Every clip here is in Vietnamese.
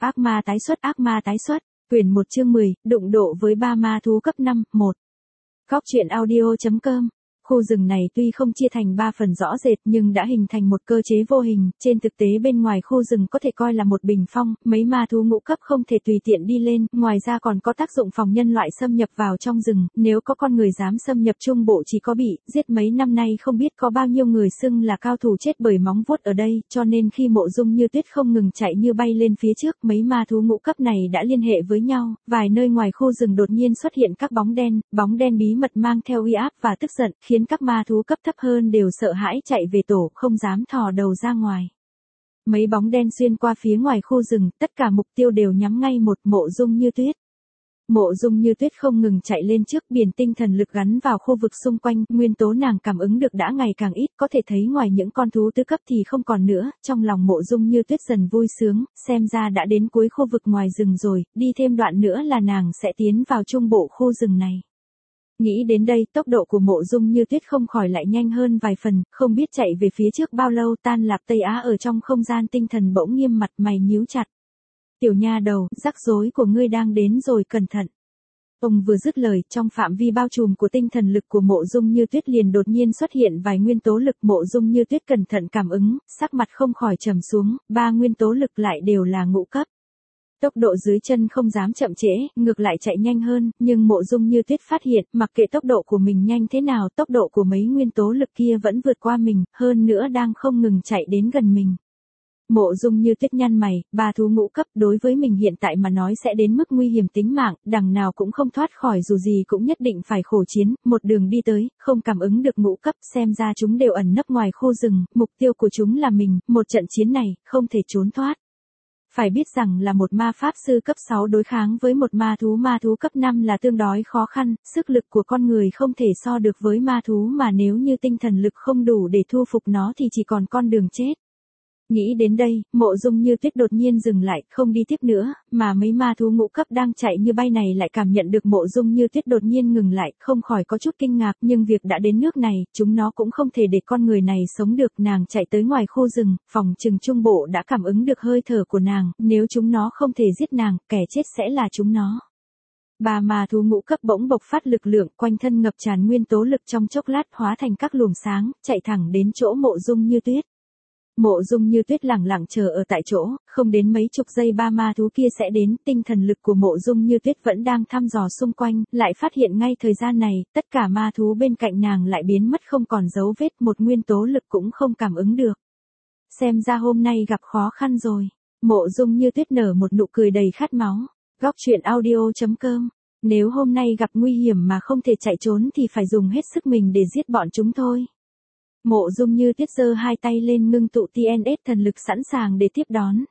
Ác ma tái xuất, quyển 1 chương 10, đụng độ với ba ma thú cấp 5, 1. Góc truyện audio.com. Khu rừng này tuy không chia thành 3 phần rõ rệt nhưng đã hình thành một cơ chế vô hình, trên thực tế bên ngoài khu rừng có thể coi là một bình phong, mấy ma thú ngũ cấp không thể tùy tiện đi lên, ngoài ra còn có tác dụng phòng nhân loại xâm nhập vào trong rừng, nếu có con người dám xâm nhập trung bộ chỉ có bị giết. Mấy năm nay không biết có bao nhiêu người xưng là cao thủ chết bởi móng vuốt ở đây, cho nên khi Mộ Dung Như Tuyết không ngừng chạy như bay lên phía trước, mấy ma thú ngũ cấp này đã liên hệ với nhau, vài nơi ngoài khu rừng đột nhiên xuất hiện các bóng đen bí mật mang theo uy áp và tức giận, khiến các ma thú cấp thấp hơn đều sợ hãi chạy về tổ, không dám thò đầu ra ngoài. Mấy bóng đen xuyên qua phía ngoài khu rừng, tất cả mục tiêu đều nhắm ngay một Mộ Dung Như Tuyết. Mộ Dung Như Tuyết không ngừng chạy lên trước, biển tinh thần lực gắn vào khu vực xung quanh, nguyên tố nàng cảm ứng được đã ngày càng ít, có thể thấy ngoài những con thú tứ cấp thì không còn nữa, trong lòng Mộ Dung Như Tuyết dần vui sướng, xem ra đã đến cuối khu vực ngoài rừng rồi, đi thêm đoạn nữa là nàng sẽ tiến vào trung bộ khu rừng này. Nghĩ đến đây, tốc độ của Mộ Dung Như Tuyết không khỏi lại nhanh hơn vài phần, không biết chạy về phía trước bao lâu, Tan Lạc Tây Á ở trong không gian tinh thần bỗng nghiêm mặt mày nhíu chặt. Tiểu nha đầu, rắc rối của ngươi đang đến rồi, cẩn thận. Ông vừa dứt lời, trong phạm vi bao trùm của tinh thần lực của Mộ Dung Như Tuyết liền đột nhiên xuất hiện vài nguyên tố lực. Mộ Dung Như Tuyết cẩn thận cảm ứng, sắc mặt không khỏi trầm xuống, 3 nguyên tố lực lại đều là ngũ cấp. Tốc độ dưới chân không dám chậm trễ, ngược lại chạy nhanh hơn, nhưng Mộ Dung Như Tuyết phát hiện, mặc kệ tốc độ của mình nhanh thế nào, tốc độ của mấy nguyên tố lực kia vẫn vượt qua mình, hơn nữa đang không ngừng chạy đến gần mình. Mộ Dung Như Tuyết nhăn mày, ba thú ngũ cấp đối với mình hiện tại mà nói sẽ đến mức nguy hiểm tính mạng, đằng nào cũng không thoát khỏi, dù gì cũng nhất định phải khổ chiến, một đường đi tới, không cảm ứng được ngũ cấp, xem ra chúng đều ẩn nấp ngoài khu rừng, mục tiêu của chúng là mình, một trận chiến này, không thể trốn thoát. Phải biết rằng là một ma pháp sư cấp 6 đối kháng với một ma thú cấp 5 là tương đối khó khăn, sức lực của con người không thể so được với ma thú, mà nếu như tinh thần lực không đủ để thu phục nó thì chỉ còn con đường chết. Nghĩ đến đây, Mộ Dung Như Tuyết đột nhiên dừng lại, không đi tiếp nữa, mà mấy ma thú ngũ cấp đang chạy như bay này lại cảm nhận được Mộ Dung Như Tuyết đột nhiên ngừng lại, không khỏi có chút kinh ngạc, nhưng việc đã đến nước này, chúng nó cũng không thể để con người này sống được. Nàng chạy tới ngoài khu rừng, phòng trừng trung bộ đã cảm ứng được hơi thở của nàng, nếu chúng nó không thể giết nàng, kẻ chết sẽ là chúng nó. Ba ma thú ngũ cấp bỗng bộc phát lực lượng, quanh thân ngập tràn nguyên tố lực, trong chốc lát hóa thành các luồng sáng, chạy thẳng đến chỗ Mộ Dung Như Tuyết. Mộ Dung Như Tuyết lẳng lặng chờ ở tại chỗ, không đến mấy chục giây ba ma thú kia sẽ đến, tinh thần lực của Mộ Dung Như Tuyết vẫn đang thăm dò xung quanh, lại phát hiện ngay thời gian này, tất cả ma thú bên cạnh nàng lại biến mất không còn dấu vết, một nguyên tố lực cũng không cảm ứng được. Xem ra hôm nay gặp khó khăn rồi. Mộ Dung Như Tuyết nở một nụ cười đầy khát máu. Góc truyện audio.com. Nếu hôm nay gặp nguy hiểm mà không thể chạy trốn thì phải dùng hết sức mình để giết bọn chúng thôi. Mộ Dung Như Tuyết giơ hai tay lên ngưng tụ TNS thần lực sẵn sàng để tiếp đón.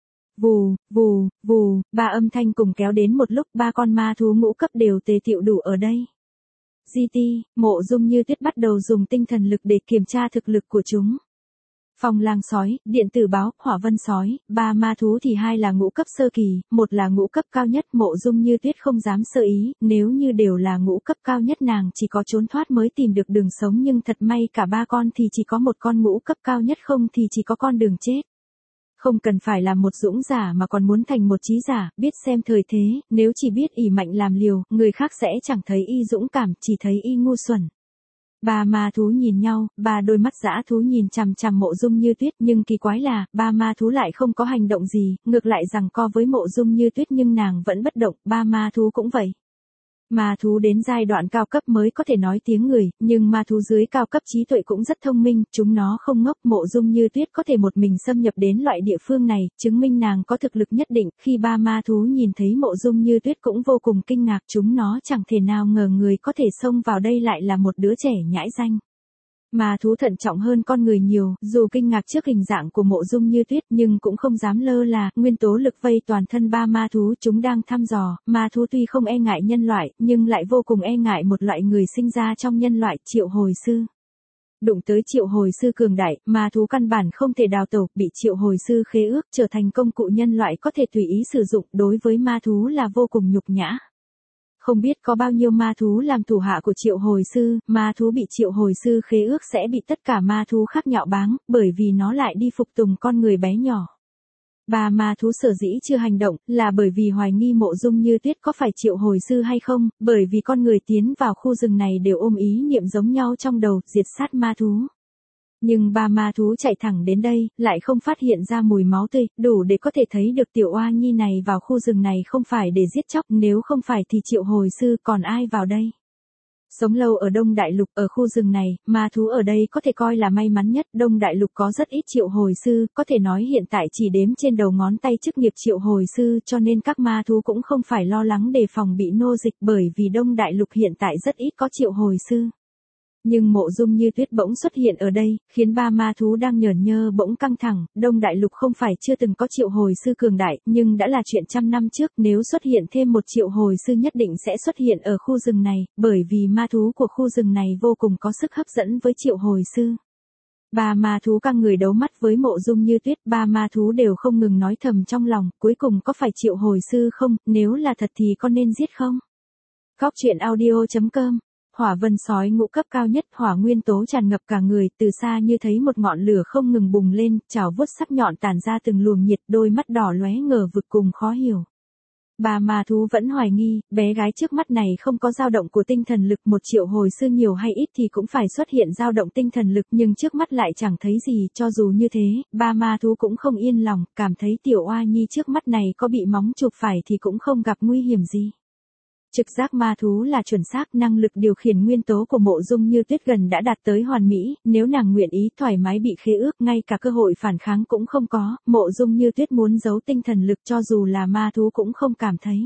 Vù, vù, vù, ba âm thanh cùng kéo đến một lúc, ba con ma thú ngũ cấp đều tề tựu đủ ở đây. GT, Mộ Dung Như Tuyết bắt đầu dùng tinh thần lực để kiểm tra thực lực của chúng. Phong lang sói, điện tử báo, hỏa vân sói, ba ma thú thì hai là ngũ cấp sơ kỳ, một là ngũ cấp cao nhất. Mộ Dung Như Tuyết không dám sơ ý, nếu như đều là ngũ cấp cao nhất nàng chỉ có trốn thoát mới tìm được đường sống, nhưng thật may cả ba con thì chỉ có một con ngũ cấp cao nhất, không thì chỉ có con đường chết. Không cần phải là một dũng giả mà còn muốn thành một trí giả, biết xem thời thế, nếu chỉ biết ỷ mạnh làm liều, người khác sẽ chẳng thấy y dũng cảm, chỉ thấy y ngu xuẩn. Ba ma thú nhìn nhau, ba đôi mắt dã thú nhìn chằm chằm Mộ Dung Như Tuyết, nhưng kỳ quái là, ba ma thú lại không có hành động gì, ngược lại giằng co với Mộ Dung Như Tuyết, nhưng nàng vẫn bất động, ba ma thú cũng vậy. Ma thú đến giai đoạn cao cấp mới có thể nói tiếng người, nhưng ma thú dưới cao cấp trí tuệ cũng rất thông minh, chúng nó không ngốc. Mộ Dung Như Tuyết có thể một mình xâm nhập đến loại địa phương này, chứng minh nàng có thực lực nhất định. Khi ba ma thú nhìn thấy Mộ Dung Như Tuyết cũng vô cùng kinh ngạc, chúng nó chẳng thể nào ngờ người có thể xông vào đây lại là một đứa trẻ nhãi danh. Ma thú thận trọng hơn con người nhiều, dù kinh ngạc trước hình dạng của Mộ Dung Như Tuyết nhưng cũng không dám lơ là, nguyên tố lực vây toàn thân ba ma thú, chúng đang thăm dò. Ma thú tuy không e ngại nhân loại, nhưng lại vô cùng e ngại một loại người sinh ra trong nhân loại, triệu hồi sư. Đụng tới triệu hồi sư cường đại, ma thú căn bản không thể đào tẩu, bị triệu hồi sư khế ước trở thành công cụ nhân loại có thể tùy ý sử dụng, đối với ma thú là vô cùng nhục nhã. Không biết có bao nhiêu ma thú làm thủ hạ của triệu hồi sư, ma thú bị triệu hồi sư khế ước sẽ bị tất cả ma thú khác nhạo báng, bởi vì nó lại đi phục tùng con người bé nhỏ. Ba ma thú sở dĩ chưa hành động là bởi vì hoài nghi Mộ Dung Như Tuyết có phải triệu hồi sư hay không, bởi vì con người tiến vào khu rừng này đều ôm ý niệm giống nhau trong đầu, diệt sát ma thú. Nhưng ba ma thú chạy thẳng đến đây, lại không phát hiện ra mùi máu tươi, đủ để có thể thấy được tiểu oa nhi này vào khu rừng này không phải để giết chóc, nếu không phải thì triệu hồi sư còn ai vào đây. Sống lâu ở Đông Đại Lục ở khu rừng này, ma thú ở đây có thể coi là may mắn nhất, Đông Đại Lục có rất ít triệu hồi sư, có thể nói hiện tại chỉ đếm trên đầu ngón tay chức nghiệp triệu hồi sư cho nên các ma thú cũng không phải lo lắng đề phòng bị nô dịch bởi vì Đông Đại Lục hiện tại rất ít có triệu hồi sư. Nhưng Mộ Dung Như Tuyết bỗng xuất hiện ở đây, khiến ba ma thú đang nhởn nhơ bỗng căng thẳng, Đông Đại Lục không phải chưa từng có triệu hồi sư cường đại, nhưng đã là chuyện trăm năm trước, nếu xuất hiện thêm một triệu hồi sư nhất định sẽ xuất hiện ở khu rừng này, bởi vì ma thú của khu rừng này vô cùng có sức hấp dẫn với triệu hồi sư. Ba ma thú căng người đấu mắt với Mộ Dung Như Tuyết, ba ma thú đều không ngừng nói thầm trong lòng, cuối cùng có phải triệu hồi sư không, nếu là thật thì có nên giết không? Góc truyện audio.com. Hỏa vân sói ngũ cấp cao nhất, hỏa nguyên tố tràn ngập cả người, từ xa như thấy một ngọn lửa không ngừng bùng lên, chảo vuốt sắc nhọn tản ra từng luồng nhiệt, đôi mắt đỏ lóe ngờ vực cùng khó hiểu. Bà ma thú vẫn hoài nghi, bé gái trước mắt này không có dao động của tinh thần lực, một triệu hồi sư nhiều hay ít thì cũng phải xuất hiện dao động tinh thần lực, nhưng trước mắt lại chẳng thấy gì, cho dù như thế, ba ma thú cũng không yên lòng, cảm thấy tiểu oa nhi trước mắt này có bị móng chụp phải thì cũng không gặp nguy hiểm gì. Trực giác ma thú là chuẩn xác, năng lực điều khiển nguyên tố của Mộ Dung Như Tuyết gần đã đạt tới hoàn mỹ, nếu nàng nguyện ý thoải mái bị khế ước, ngay cả cơ hội phản kháng cũng không có, Mộ Dung Như Tuyết muốn giấu tinh thần lực cho dù là ma thú cũng không cảm thấy.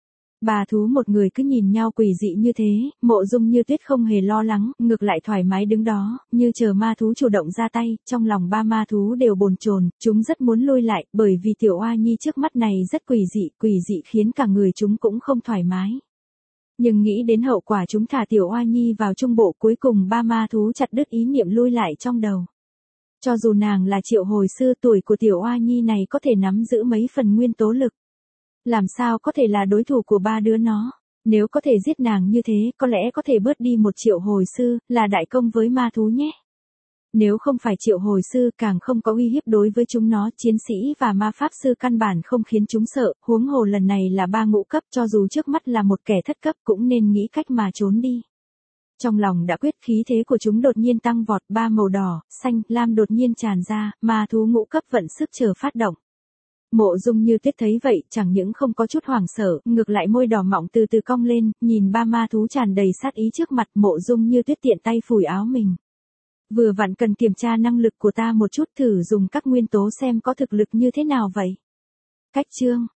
Ba thú một người cứ nhìn nhau quỷ dị như thế, Mộ Dung Như Tuyết không hề lo lắng, ngược lại thoải mái đứng đó, như chờ ma thú chủ động ra tay, trong lòng ba ma thú đều bồn chồn, chúng rất muốn lui lại, bởi vì tiểu oa nhi trước mắt này rất quỷ dị khiến cả người chúng cũng không thoải mái. Nhưng nghĩ đến hậu quả chúng thả tiểu oa nhi vào trung bộ, cuối cùng ba ma thú chặt đứt ý niệm lui lại trong đầu. Cho dù nàng là triệu hồi sư, tuổi của tiểu oa nhi này có thể nắm giữ mấy phần nguyên tố lực. Làm sao có thể là đối thủ của ba đứa nó? Nếu có thể giết nàng như thế, có lẽ có thể bớt đi một triệu hồi sư, là đại công với ma thú nhé. Nếu không phải triệu hồi sư càng không có uy hiếp đối với chúng nó, chiến sĩ và ma pháp sư căn bản không khiến chúng sợ, huống hồ lần này là ba ngũ cấp, cho dù trước mắt là một kẻ thất cấp cũng nên nghĩ cách mà trốn đi. Trong lòng đã quyết, khí thế của chúng đột nhiên tăng vọt, ba màu đỏ, xanh, lam đột nhiên tràn ra, ma thú ngũ cấp vận sức chờ phát động. Mộ Dung Như Tuyết thấy vậy, chẳng những không có chút hoảng sợ, ngược lại môi đỏ mọng từ từ cong lên, nhìn ba ma thú tràn đầy sát ý trước mặt, Mộ Dung Như Tuyết tiện tay phủi áo mình. Vừa vặn cần kiểm tra năng lực của ta một chút, thử dùng các nguyên tố xem có thực lực như thế nào vậy. Cách chương